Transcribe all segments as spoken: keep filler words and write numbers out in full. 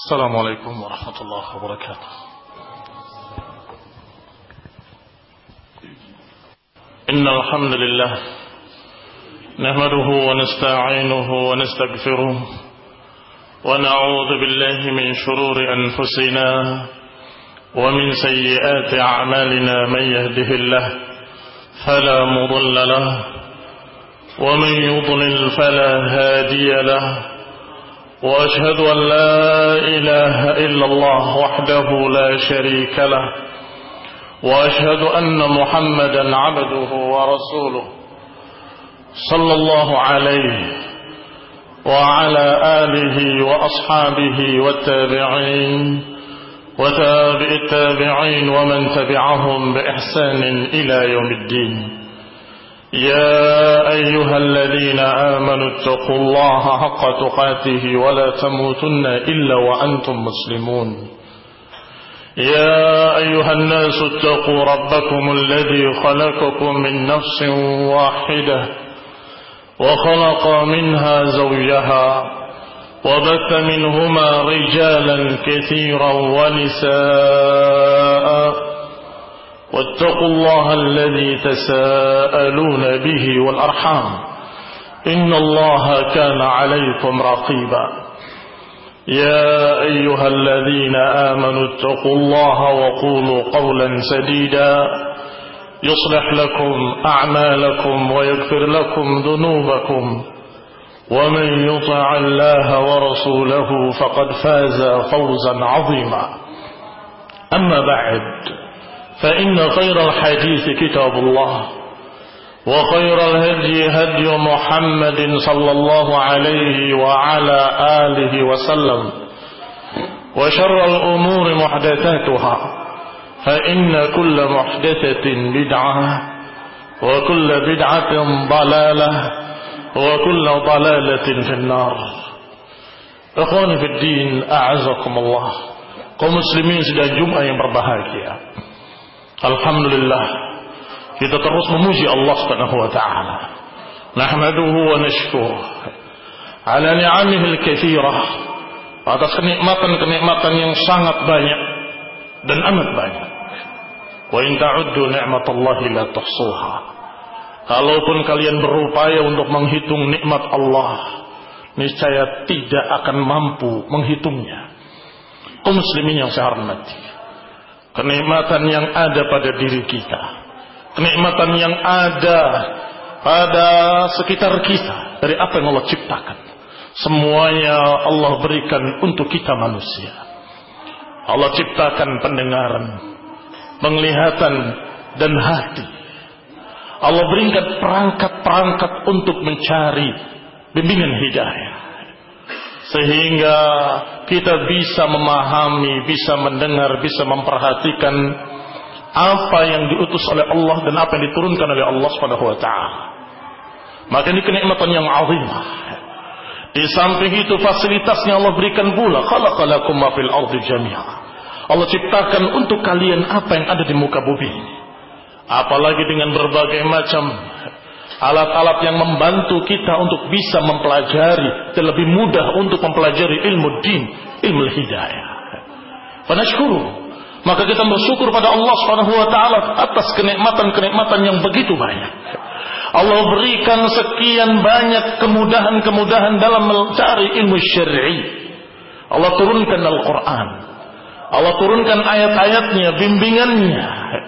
السلام عليكم ورحمة الله وبركاته. إن الحمد لله نحمده ونستعينه ونستغفره ونعوذ بالله من شرور أنفسنا ومن سيئات أعمالنا. من يهده الله فلا مضل له ومن يضلل فلا هادي له، وأشهد أن لا إله إلا الله وحده لا شريك له، وأشهد أن محمدا عبده ورسوله صلى الله عليه وعلى آله وأصحابه والتابعين وتابع التابعين ومن تبعهم بإحسان إلى يوم الدين. يا أيها الذين آمنوا اتقوا الله حق تقاته ولا تموتن إلا وأنتم مسلمون. يا أيها الناس اتقوا ربكم الذي خلقكم من نفس واحدة وخلق منها زوجها وبث منهما رجالا كثيرا ونساء، واتقوا الله الذي تساءلون به والأرحام إن الله كان عليكم رقيبا. يا أيها الذين آمنوا اتقوا الله وقولوا قولا سديدا يصلح لكم أعمالكم ويغفر لكم ذنوبكم، ومن يطع الله ورسوله فقد فاز فوزا عظيما. أما بعد، فإن خير الحديث كتاب الله، وخير الهدي هدي محمد صلى الله عليه وعلى آله وسلم، وشر الأمور محدثاتها، فإن كل محدثة بدعة، وكل بدعة ضلالة، وكل ضلالة في النار. Ikhwani fi din, a'azakumullah. Kaum muslimin sedang Jumat yang berbahagia. Alhamdulillah, kita terus memuji Allah Subhanahu wa taala. Nahmaduhu wa nashkuruh ala ni'amihi al-katsirah, atas kenikmatan-kenikmatan yang sangat banyak dan amat banyak. Wa in ta'uddu ni'matallahi la tuhsuha. Kalaupun kalian berupaya untuk menghitung nikmat Allah, niscaya tidak akan mampu menghitungnya. Kaum muslimin yang saya hormati, kenikmatan yang ada pada diri kita, kenikmatan yang ada pada sekitar kita dari apa yang Allah ciptakan, semuanya Allah berikan untuk kita manusia. Allah ciptakan pendengaran, penglihatan, dan hati. Allah berikan perangkat-perangkat untuk mencari bimbingan hidayah, sehingga kita bisa memahami, bisa mendengar, bisa memperhatikan apa yang diutus oleh Allah dan apa yang diturunkan oleh Allah Subhanahu wa taala. Maka ini kenikmatan yang azimah. Di samping itu fasilitasnya Allah berikan pula, khalaqalakum ma fil ardi jami'a. Allah ciptakan untuk kalian apa yang ada di muka bumi ini. Apalagi dengan berbagai macam alat-alat yang membantu kita untuk bisa mempelajari dan lebih mudah untuk mempelajari ilmu din, ilmu hidayah. Fanashkuru, maka kita bersyukur pada Allah Subhanahu wa taala atas kenikmatan-kenikmatan yang begitu banyak. Allah berikan sekian banyak kemudahan-kemudahan dalam mencari ilmu syar'i. Allah turunkan Al-Qur'an. Allah turunkan ayat-ayatnya, bimbingannya.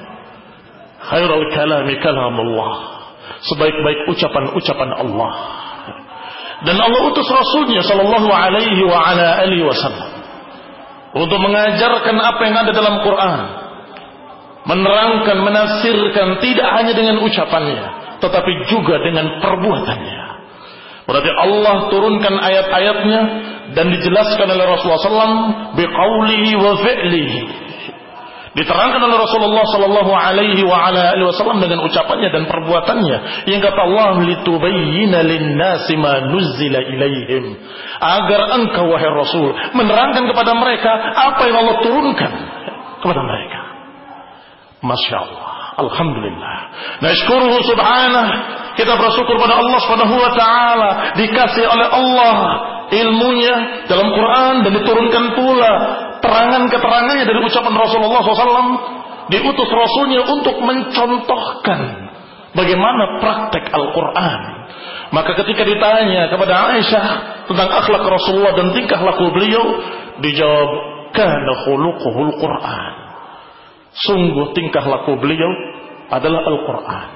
Khairul kalami kalamullah. Sebaik-baik ucapan-ucapan Allah. Dan Allah utus Rasulnya sallallahu alaihi wa ala alihi wasallam untuk mengajarkan apa yang ada dalam Quran, menerangkan, menafsirkan, tidak hanya dengan ucapannya, tetapi juga dengan perbuatannya. Berarti Allah turunkan ayat-ayatnya dan dijelaskan oleh Rasulullah sallallahu alaihi wasallam biqaulihi wa fi'lihi. Diterangkan oleh Rasulullah sallallahu alaihi wa ala alihi wasallam dengan ucapannya dan perbuatannya. Yang kata Allah, litubayyina lin-nasi ma nuzzila ilaihim, agar engkau wahai Rasul menerangkan kepada mereka apa yang Allah turunkan kepada mereka. Masya Allah, alhamdulillah. Nashkuruhu subhanah. Kita bersyukur pada Allah Subhanahu wa taala, dikasih oleh Allah ilmunya dalam Quran dan diturunkan pula terangan keterangannya dari ucapan Rasulullah shallallahu alaihi wasallam. Diutus Rasulnya untuk mencontohkan bagaimana praktek Al-Quran. Maka ketika ditanya kepada Aisyah tentang akhlak Rasulullah dan tingkah laku beliau, dijawab, kana khuluquhul Quran. Sungguh tingkah laku beliau adalah Al-Quran.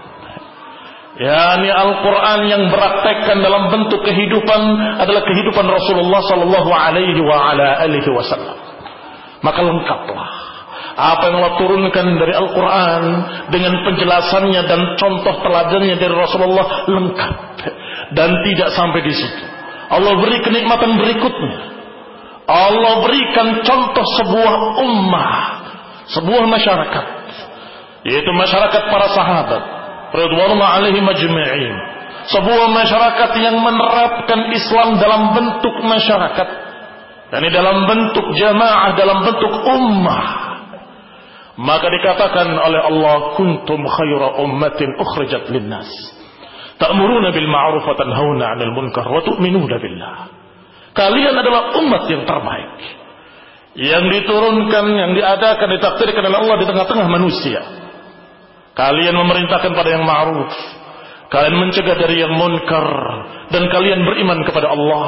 yakni Al-Quran yang beraktekkan dalam bentuk kehidupan adalah kehidupan Rasulullah sallallahu alaihi wa ala alihi wasallam. Maka lengkaplah apa yang Allah turunkan dari Al-Quran dengan penjelasannya dan contoh teladannya dari Rasulullah lengkap. Dan tidak sampai di situ. Allah beri kenikmatan berikutnya. Allah berikan contoh sebuah ummah, sebuah masyarakat, yaitu masyarakat para sahabat radhiyallahu alaihim ajma'in. Sebuah masyarakat yang menerapkan Islam dalam bentuk masyarakat, yakni dalam bentuk jamaah, dalam bentuk ummah. Maka dikatakan oleh Allah, kuntum khaira ummatin ukhrijat linnas ta'muruna bil ma'ruf wa tanhauna 'anil munkar wa tu'minuna billah. Kalian adalah umat yang terbaik, yang diturunkan, yang diadakan, ditakdirkan oleh Allah di tengah-tengah manusia. Kalian memerintahkan pada yang ma'ruf, kalian mencegah dari yang munkar, dan kalian beriman kepada Allah.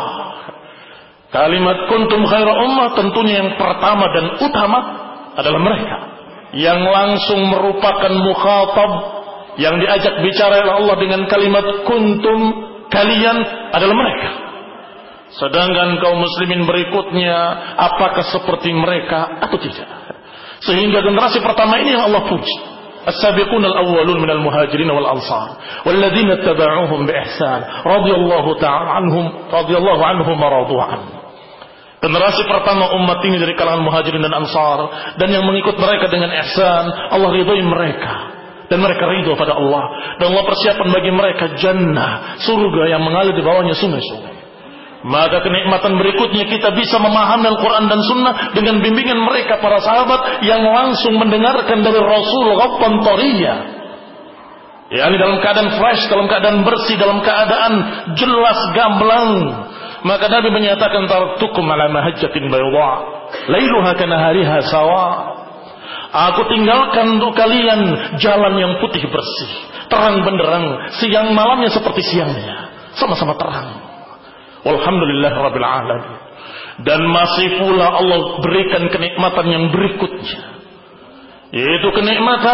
Kalimat kuntum khaira ummah tentunya yang pertama dan utama adalah mereka yang langsung merupakan mukhatab, yang diajak bicara oleh Allah dengan kalimat kuntum, kalian adalah mereka. Sedangkan kaum muslimin berikutnya apakah seperti mereka atau tidak? Sehingga generasi pertama ini yang Allah puji, as-sabiqun al-awwalun minal muhajirin wal ansar walladzina tabauhum bi ihsan radhiyallahu ta'ala anhum radhiyallahu anhum wa radu an. Generasi pertama umat ini dari kalangan muhajirin dan ansar, dan yang mengikut mereka dengan ihsan, Allah ridhoi mereka dan mereka ridho pada Allah, dan Allah persiapkan bagi mereka jannah, surga yang mengalir di bawahnya sungai-sungai. Maka kenikmatan berikutnya kita bisa memahami Al-Quran dan Sunnah dengan bimbingan mereka para sahabat yang langsung mendengarkan dari Rasul ghabban tariya, yakni dalam keadaan fresh, dalam keadaan bersih, dalam keadaan jelas gamblang. Maka Nabi menyatakan taraktukum ala mahajjatin bayda lailuha kanahariha sawa. Aku tinggalkan untuk kalian jalan yang putih bersih, terang benderang, siang malamnya seperti siangnya, sama-sama terang. Walhamdulillah rabbil alamin. Dan masih pula Allah berikan kenikmatan yang berikutnya, yaitu kenikmatan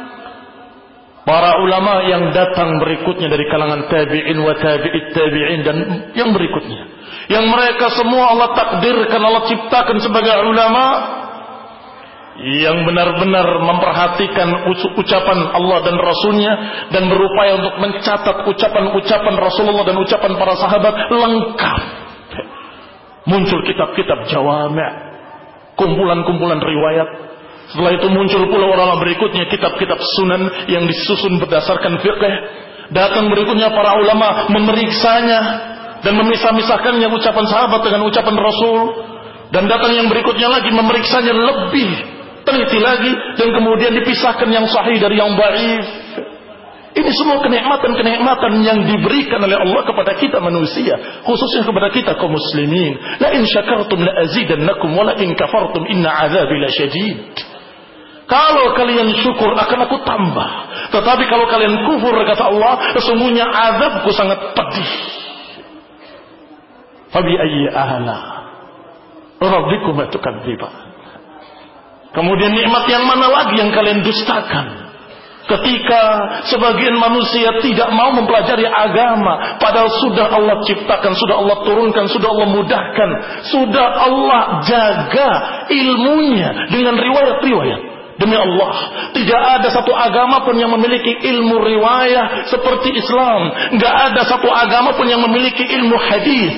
para ulama yang datang berikutnya dari kalangan tabi'in wa tabi'it tabi'in dan yang berikutnya, yang mereka semua Allah takdirkan, Allah ciptakan sebagai ulama yang benar-benar memperhatikan ucapan Allah dan Rasulnya, dan berupaya untuk mencatat ucapan-ucapan Rasulullah dan ucapan para sahabat lengkap. Muncul kitab-kitab jawami', kumpulan-kumpulan riwayat. Setelah itu muncul pula ulama berikutnya kitab-kitab sunan yang disusun berdasarkan fiqh. Datang berikutnya para ulama memeriksanya dan memisah-misahkannya ucapan sahabat dengan ucapan Rasul. Dan datang yang berikutnya lagi memeriksanya lebih teliti lagi, dan kemudian dipisahkan yang sahih dari yang dhaif. Ini semua kenikmatan-kenikmatan yang diberikan oleh Allah kepada kita manusia, khususnya kepada kita kaum muslimin. La in syakartum la azidannakum wa la in kafartum inna azabi lasyadid. Kalau kalian syukur akan aku tambah, tetapi kalau kalian kufur, kata Allah, sesungguhnya azabku sangat pedih. Fabi ayyi ala rabbikum tukadziban. Kemudian nikmat yang mana lagi yang kalian dustakan? Ketika sebagian manusia tidak mau mempelajari agama, padahal sudah Allah ciptakan, sudah Allah turunkan, sudah Allah mudahkan, sudah Allah jaga ilmunya dengan riwayat-riwayat. Demi Allah, tidak ada satu agama pun yang memiliki ilmu riwayah seperti Islam. Tidak ada satu agama pun yang memiliki ilmu hadis.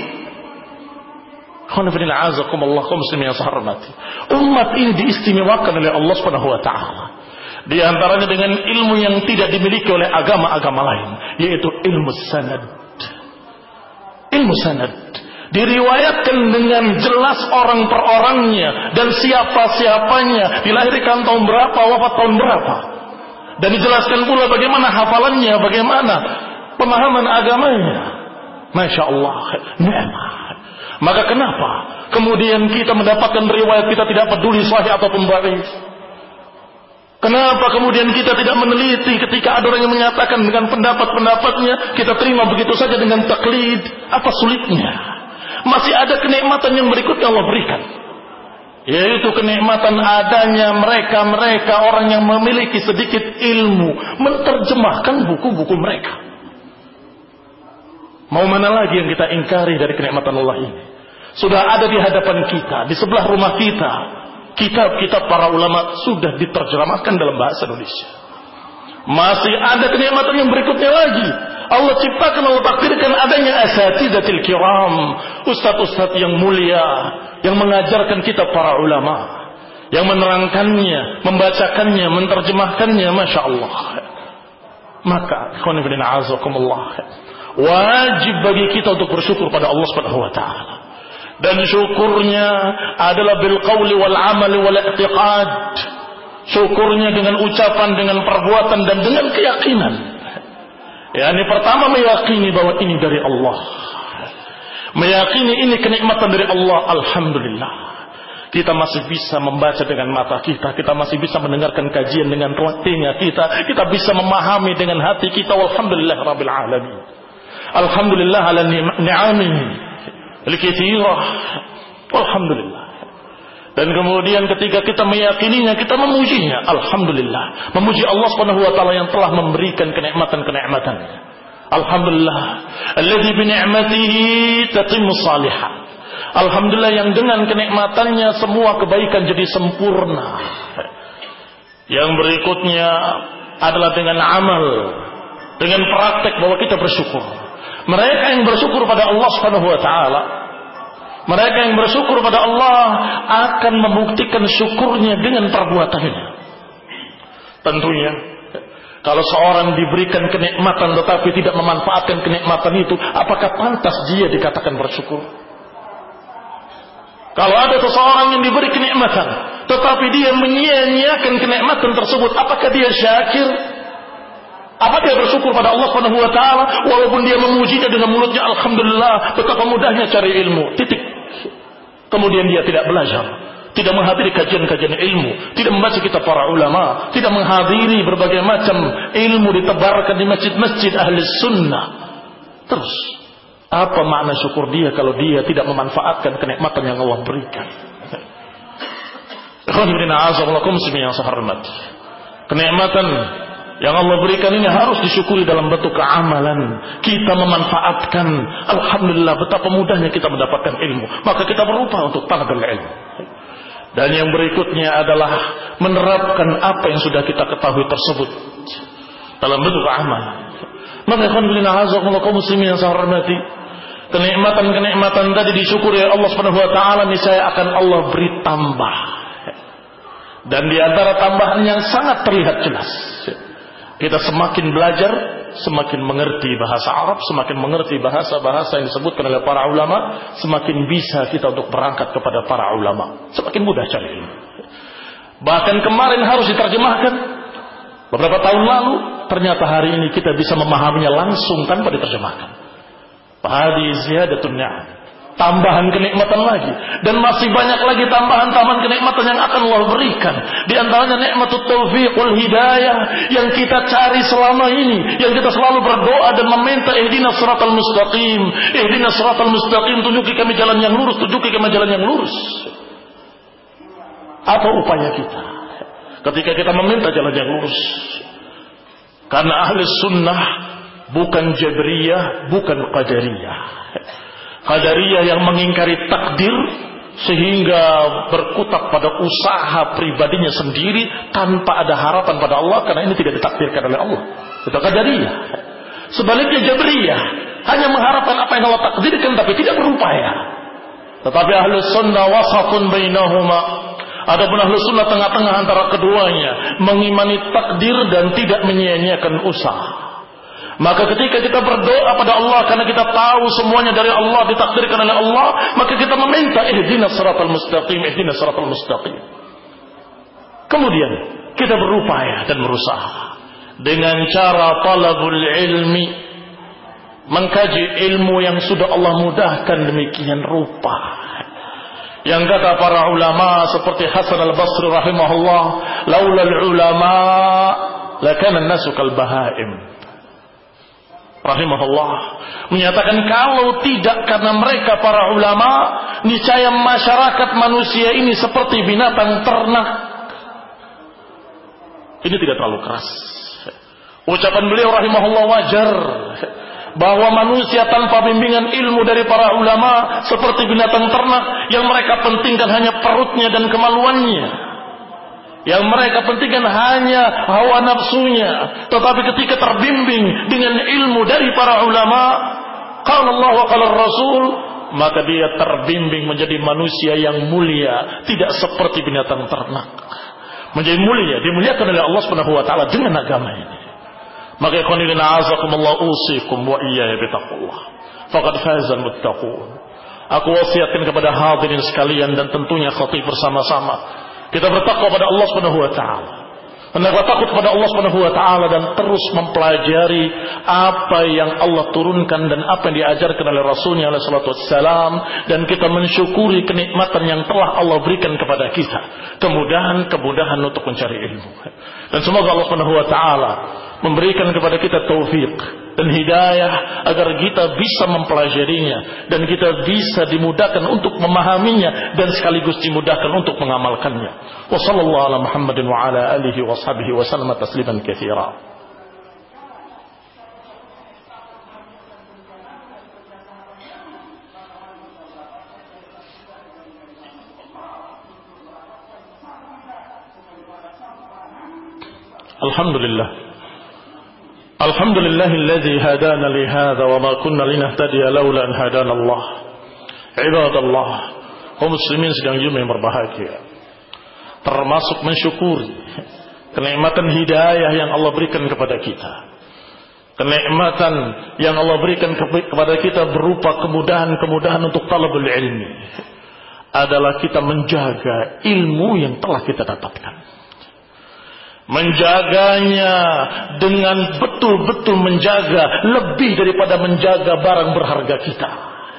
Umat ini diistimewakan oleh Allah Subhanahu wa taala, di antaranya dengan ilmu yang tidak dimiliki oleh agama-agama lain, yaitu ilmu sanad. Ilmu sanad diriwayatkan dengan jelas orang per orangnya dan siapa-siapanya, dilahirkan tahun berapa, wafat tahun berapa, dan dijelaskan pula bagaimana hafalannya, bagaimana pemahaman agamanya. Masya Allah, nikmat. Maka kenapa kemudian kita mendapatkan riwayat kita tidak peduli sahih ataupun dhaif? Kenapa kemudian kita tidak meneliti ketika ada orang yang menyatakan dengan pendapat-pendapatnya kita terima begitu saja dengan taklid? Apa sulitnya? Masih ada kenikmatan yang berikutnya Allah berikan, yaitu kenikmatan adanya mereka-mereka orang yang memiliki sedikit ilmu menerjemahkan buku-buku mereka. Mau mana lagi yang kita ingkari dari kenikmatan Allah ini? Sudah ada di hadapan kita, di sebelah rumah kita, kitab-kitab para ulama sudah diterjemahkan dalam bahasa Indonesia. Masih ada kenikmatan yang berikutnya lagi. Allah ciptakan, Allah takdirkan adanya asatidatil kiram, ustaz-ustaz yang mulia yang mengajarkan kitab para ulama, yang menerangkannya, membacakannya, menerjemahkannya. Masya Allah. Maka ikhwan fillah azakumullah, wajib bagi kita untuk bersyukur pada Allah Subhanahu wa taala. Dan syukurnya adalah bil qawli wal amali wal i'tiqad. Syukurnya dengan ucapan, dengan perbuatan, dan dengan keyakinan. Ya, ini pertama meyakini bahwa ini dari Allah. Meyakini ini kenikmatan dari Allah. Alhamdulillah. Kita masih bisa membaca dengan mata kita. Kita masih bisa mendengarkan kajian dengan telinga kita. Kita bisa memahami dengan hati kita. Walhamdulillah rabbil alamin. Alhamdulillah ala ni'amihi al-katsirah. Alhamdulillah. Dan kemudian ketika kita meyakininya, kita memujinya. Alhamdulillah. Memuji Allah Subhanahu wa taala yang telah memberikan kenikmatan-kenikmatan. Alhamdulillah. Alladzi bi ni'matihi tatimmu shalihat. Alhamdulillah yang dengan kenikmatannya semua kebaikan jadi sempurna. Yang berikutnya adalah dengan amal, dengan praktek bahwa kita bersyukur. Mereka yang bersyukur pada Allah Subhanahu wa taala, mereka yang bersyukur pada Allah akan membuktikan syukurnya dengan perbuatannya. Tentunya kalau seorang diberikan kenikmatan tetapi tidak memanfaatkan kenikmatan itu, apakah pantas dia dikatakan bersyukur? Kalau ada seseorang yang diberi kenikmatan tetapi dia menyia-nyiakan kenikmatan tersebut, apakah dia syakir? Apa dia bersyukur pada Allah Subhanahu wa taala walaupun dia memujinya dengan mulutnya, alhamdulillah betapa mudahnya cari ilmu, titik. Kemudian dia tidak belajar, tidak menghadiri kajian-kajian ilmu, tidak membaca kitab para ulama, tidak menghadiri berbagai macam ilmu ditebarkan di masjid-masjid ahli sunnah. Terus apa makna syukur dia kalau dia tidak memanfaatkan kenikmatan yang Allah berikan? Kenikmatan yang Allah berikan ini harus disyukuri dalam bentuk keamalan. Kita memanfaatkan. Alhamdulillah betapa mudahnya kita mendapatkan ilmu. Maka kita berupaya untuk talabul ilmu. Dan yang berikutnya adalah menerapkan apa yang sudah kita ketahui tersebut dalam bentuk amal. Maka ikhwan fillah azakumullah kaum muslimin yang saya hormati, kenikmatan-kenikmatan tadi disyukuri oleh Allah Subhanahu wa taala, niscaya akan Allah beri tambah. Dan di antara tambahan yang sangat terlihat jelas, kita semakin belajar, semakin mengerti bahasa Arab, semakin mengerti bahasa-bahasa yang disebutkan oleh para ulama, semakin bisa kita untuk berangkat kepada para ulama. Semakin mudah cari ilmu. Bahkan kemarin harus diterjemahkan. Beberapa tahun lalu, ternyata hari ini kita bisa memahaminya langsung tanpa diterjemahkan. Hadi ziyadatun ni'am. Tambahan kenikmatan lagi, dan masih banyak lagi tambahan-tambahan kenikmatan yang akan Allah berikan. Di antaranya nikmatut taufiq wal hidayah yang kita cari selama ini, yang kita selalu berdoa dan meminta ihdinas siratal mustaqim, ihdinas siratal mustaqim, tunjuki kami jalan yang lurus, tunjuki kami jalan yang lurus. Apa upaya kita ketika kita meminta jalan yang lurus? Karena ahli sunnah bukan jabriyah, bukan qadariyah. Qadariyah yang mengingkari takdir sehingga berkutat pada usaha pribadinya sendiri tanpa ada harapan pada Allah karena ini tidak ditakdirkan oleh Allah. Itu Qadariyah. Sebaliknya Jabriyah hanya mengharapkan apa yang Allah takdirkan tapi tidak berupaya. Tetapi ahlu sunnah wasatun bainahuma. Adapun ahlu sunnah tengah-tengah antara keduanya, mengimani takdir dan tidak menyia-nyiakan usaha. Maka ketika kita berdoa pada Allah karena kita tahu semuanya dari Allah, ditakdirkan oleh Allah, maka kita meminta ihdinas siratal mustaqim, ihdinas siratal mustaqim. Kemudian kita berupaya dan berusaha dengan cara talabul ilmi, mengkaji ilmu yang sudah Allah mudahkan demikian rupa. Yang kata para ulama seperti Hasan al-Basri rahimahullah, laulal ulama lakana an-nasu kal bahaim. Rahimahullah menyatakan kalau tidak karena mereka para ulama, niscaya masyarakat manusia ini seperti binatang ternak. Ini tidak terlalu keras. Ucapan beliau rahimahullah wajar, bahwa manusia tanpa bimbingan ilmu dari para ulama seperti binatang ternak yang mereka pentingkan hanya perutnya dan kemaluannya, yang mereka pentingkan hanya hawa nafsunya. Tetapi ketika terbimbing dengan ilmu dari para ulama, qala Allah wa qala Rasul, maka dia terbimbing menjadi manusia yang mulia, tidak seperti binatang ternak. Menjadi mulia, dimuliakan oleh Allah Subhanahu wa taala dengan agama ini. Maka ikhwani a'azakumullah usikum wa iyaya bitaqullah faqad fazal muttaqun. Aku wasiatkan kepada hadirin sekalian dan tentunya khatib bersama-sama, kita bertakwa pada Allah Subhanahu wa taala. Hendaklah takut pada Allah Subhanahu wa taala dan terus mempelajari apa yang Allah turunkan dan apa yang diajarkan oleh Rasulnya alaihi salatu wassalam, dan kita mensyukuri kenikmatan yang telah Allah berikan kepada kita, kemudahan-kemudahan untuk mencari ilmu. Dan semoga Allah Subhanahu wa taala memberikan kepada kita taufik dan hidayah agar kita bisa mempelajarinya dan kita bisa dimudahkan untuk memahaminya dan sekaligus dimudahkan untuk mengamalkannya. Wa sallallahu ala Muhammadin wa ala alihi wa sahbihi wa sallama tasliman katsira. Alhamdulillah. Alhamdulillahilladzi hadana li hadza wa ma kunna linahtadiya laula an hadana Allah. Ibadallah, kaum muslimin sedang Jumat yang berbahagia, termasuk mensyukuri kenikmatan hidayah yang Allah berikan kepada kita. Kenikmatan yang Allah berikan kepada kita berupa kemudahan-kemudahan untuk talabul ilmi adalah kita menjaga ilmu yang telah kita dapatkan. Menjaganya dengan betul-betul menjaga, lebih daripada menjaga barang berharga kita.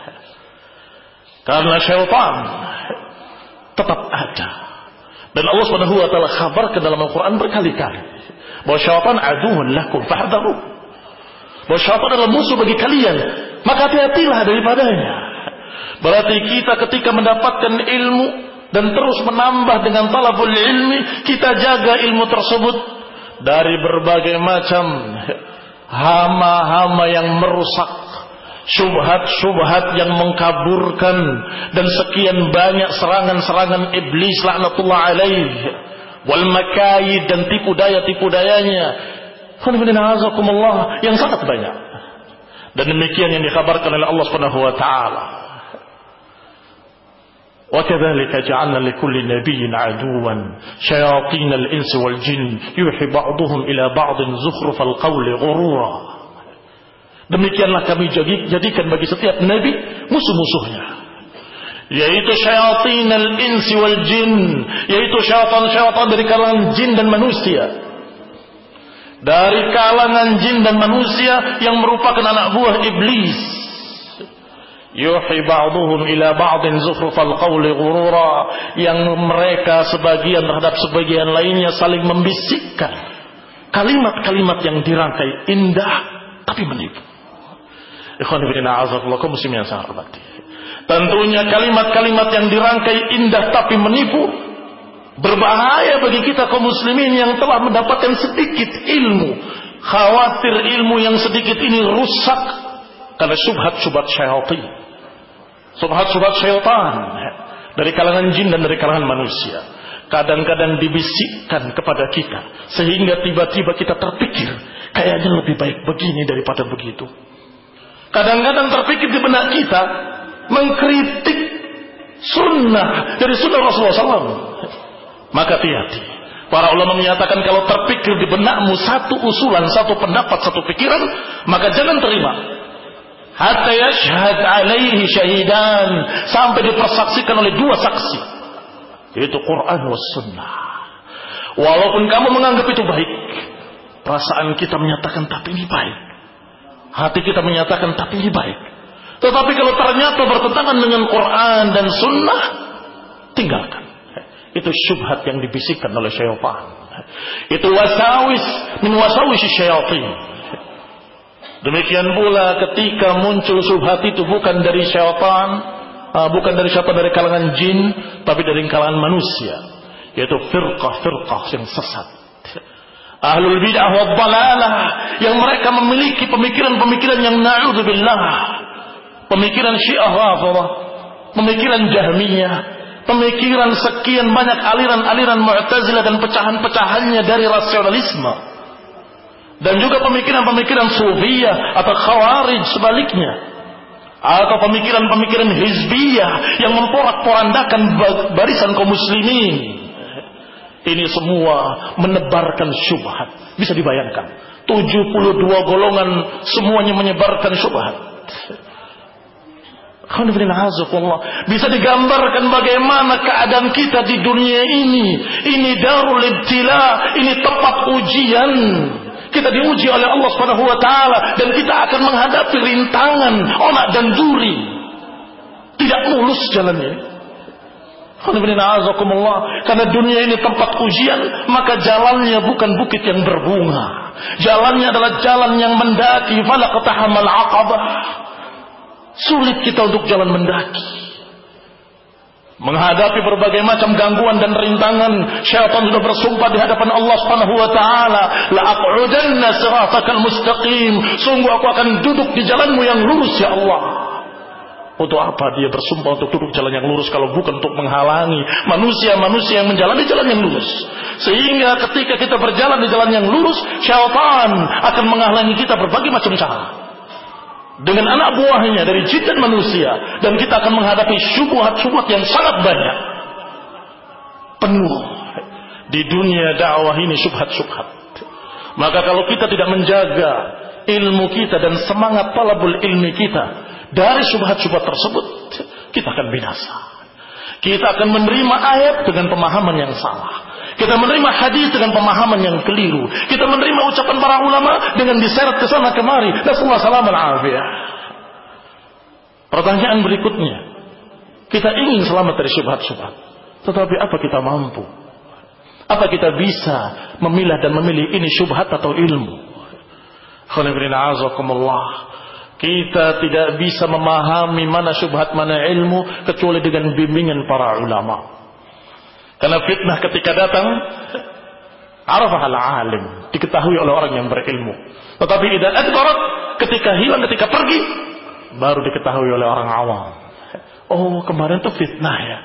Karena syaitan tetap ada. Dan Allah Subhanahu wa taala khabarkan dalam Al-Qur'an berkali-kali bahwa syaitan aduwwun lakum fahdharu. Bahwa syaitan adalah musuh bagi kalian, maka hati-hatilah daripadanya. Berarti kita ketika mendapatkan ilmu dan terus menambah dengan talabul ilmi, kita jaga ilmu tersebut dari berbagai macam hama-hama yang merusak, syubhat-syubhat yang mengkaburkan, dan sekian banyak serangan-serangan iblis laknatullah alaih, wal makayid, dan tipu daya-tipu dayanya yang sangat banyak. Dan demikian yang dikabarkan oleh Allah Subhanahu wa taala. وَكَذَلِكَ جَعَلْنَا لِكُلِّ نَبِيٍّ عَدُوًّا شَيَاطِينَ الْإِنسِ وَالْجِنِّ يُوحِي بَعْضُهُمْ إِلَى بَعْضٍ زُخْرُفَ الْقَوْلِ غُرُورًا. Demikianlah kami jadikan bagi setiap nabi musuh-musuhnya, yaitu syayatin al-insi wal jin, yaitu syaitan-syaitan dari kalangan jin dan manusia. Dari kalangan jin dan manusia yang merupakan anak buah iblis. Yuhi ba'duhum ila ba'din zukhrufal qawli ghurura, yang mereka sebagian terhadap sebagian lainnya saling membisikkan kalimat-kalimat yang dirangkai indah tapi menipu. Ikhwan fillah a'azakumullah, kaum muslimin yang saya hormati. Tentunya kalimat-kalimat yang dirangkai indah tapi menipu berbahaya bagi kita kaum muslimin yang telah mendapatkan sedikit ilmu. Khawatir ilmu yang sedikit ini rusak karena syubhat-syubhat syaitan. Subhat-subhat syaitan dari kalangan jin dan dari kalangan manusia. Kadang-kadang dibisikkan kepada kita sehingga tiba-tiba kita terpikir kayaknya lebih baik begini daripada begitu. Kadang-kadang terpikir di benak kita mengkritik sunnah dari sunnah Rasulullah shallallahu alaihi wasallam. Maka hati-hati. Para ulama menyatakan kalau terpikir di benakmu satu usulan, satu pendapat, satu pikiran, maka jangan terima. Hatta yashhad alaihi syahidan, sampai dipersaksikan oleh dua saksi, yaitu Quran was sunnah. Walaupun kamu menganggap itu baik, perasaan kita menyatakan tapi ini baik. Hati kita menyatakan tapi ini baik. Tetapi kalau ternyata bertentangan dengan Quran dan Sunnah, tinggalkan. Itu syubhat yang dibisikkan oleh syaitan. Itu wasawis min wasawis syaitan. Demikian pula ketika muncul syubhat itu bukan dari syaitan, bukan dari syaitan dari kalangan jin, tapi dari kalangan manusia, yaitu firqah-firqah yang sesat. Ahlul bid'ah wad dhalalah yang mereka memiliki pemikiran-pemikiran yang na'udzubillah. Pemikiran Syiah Rafidhah, pemikiran Jahmiyah, pemikiran sekian banyak aliran-aliran Mu'tazilah dan pecahan-pecahannya dari rasionalisme, dan juga pemikiran-pemikiran Sufiyah atau Khawarij sebaliknya, atau pemikiran-pemikiran Hizbiyah yang memporak-porandakan barisan kaum muslimin. Ini semua menebarkan syubhat. Bisa dibayangkan, tujuh puluh dua golongan semuanya menyebarkan syubhat. Bisa digambarkan bagaimana keadaan kita di dunia ini. Ini darul ibtila, ini tempat ujian. Kita diuji oleh Allah Subhanahu wa taala dan kita akan menghadapi rintangan, onak dan duri. Tidak mulus jalannya. Karena dunia ini tempat ujian, maka jalannya bukan bukit yang berbunga. Jalannya adalah jalan yang mendaki, falaqtahamal aqabah. Sulit kita untuk jalan mendaki, menghadapi berbagai macam gangguan dan rintangan. Syaitan sudah bersumpah di hadapan Allah Subhanahu wa taala, la aq'udanna siratakal mustaqim. Sungguh aku akan duduk di jalanmu yang lurus ya Allah. Untuk apa dia bersumpah untuk duduk jalan yang lurus kalau bukan untuk menghalangi manusia-manusia yang menjalani jalan yang lurus? Sehingga ketika kita berjalan di jalan yang lurus, syaitan akan menghalangi kita berbagai macam cara dengan anak buahnya dari jin dan manusia, dan kita akan menghadapi syubhat-syubhat yang sangat banyak. Penuh di dunia dakwah ini syubhat-syubhat. Maka kalau kita tidak menjaga ilmu kita dan semangat talabul ilmi kita dari syubhat-syubhat tersebut, kita akan binasa. Kita akan menerima ayat dengan pemahaman yang salah. Kita menerima hadis dengan pemahaman yang keliru. Kita menerima ucapan para ulama dengan diseret ke sana kemari. Nasallahu salamul afiyah. Pertanyaan berikutnya, kita ingin selamat dari syubhat-syubhat, tetapi apa kita mampu? Apa kita bisa memilah dan memilih ini syubhat atau ilmu? Kita tidak bisa memahami mana syubhat mana ilmu kecuali dengan bimbingan para ulama. Karena fitnah ketika datang, arafahal alim, diketahui oleh orang yang berilmu. Tetapi idza adbarat, ketika hilang, ketika pergi, baru diketahui oleh orang awam. Oh, kemarin itu fitnah ya.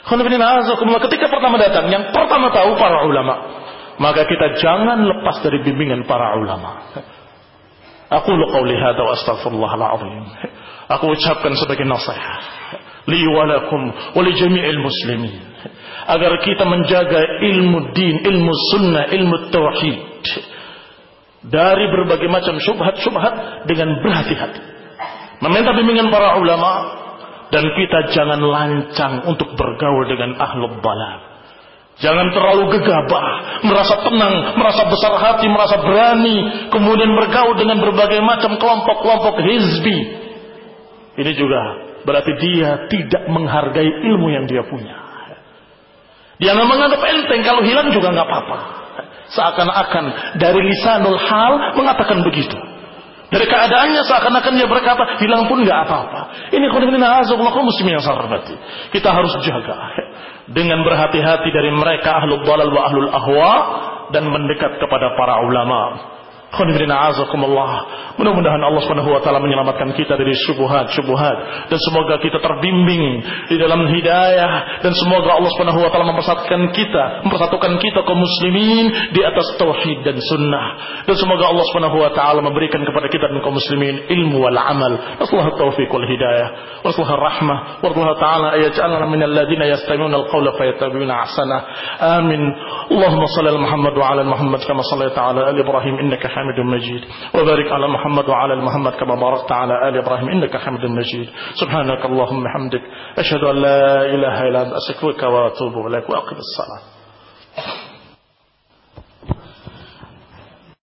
Ketika pertama datang, yang pertama tahu para ulama. Maka kita jangan lepas dari bimbingan para ulama. Aqulu qawli hadza wa astaghfirullahal azim. Aku ucapkan sebagai nasihat li wa lakum wa li jami'il muslimin, agar kita menjaga ilmu din, ilmu sunnah, ilmu tauhid dari berbagai macam syubhat-syubhat dengan berhati-hati, meminta bimbingan para ulama, dan kita jangan lancang untuk bergaul dengan ahlul dhalal. Jangan terlalu gegabah, merasa tenang, merasa besar hati, merasa berani, kemudian bergaul dengan berbagai macam kelompok-kelompok hizbi. Ini juga berarti dia tidak menghargai ilmu yang dia punya. Dia nggak menganggap enteng, kalau hilang juga nggak apa-apa. Seakan-akan dari lisanul hal mengatakan begitu. Dari keadaannya seakan-akan dia berkata hilang pun nggak apa-apa. Ini khonibina azabullah muslimin yang saya hormati. Kita harus jaga dengan berhati-hati dari mereka ahlul dhalal wa ahlul ahwa, dan mendekat kepada para ulama. Khonibina azakumullah. Mudah-mudahan Allah Subhanahu wa taala menyelamatkan kita dari syubhat-syubhat, dan semoga kita terbimbing di dalam hidayah, dan semoga Allah Subhanahu wa taala mempersatukan kita, mempersatukan kita kaum muslimin di atas tauhid dan sunnah, dan semoga Allah Subhanahu wa taala memberikan kepada kita dan kaum muslimin ilmu wal amal. Nasallahu taufiq wal hidayah, wa nasallahu rahmah, wa Allah taala ayaj'alna minal ladzina yastami'una al-qawla fayattabi'una ahsana. Amin. Allahumma shalli ala Muhammad wa ala Muhammad kama shallaita ala ali Ibrahim innaka حميد مجيد وبارك على محمد وعلى محمد كما باركت على آل إبراهيم إنك حميد مجيد. سبحانك اللهم وبحمدك أشهد أن لا إله إلا أنت أستغفرك وأتوب إليك وأقم الصلاة.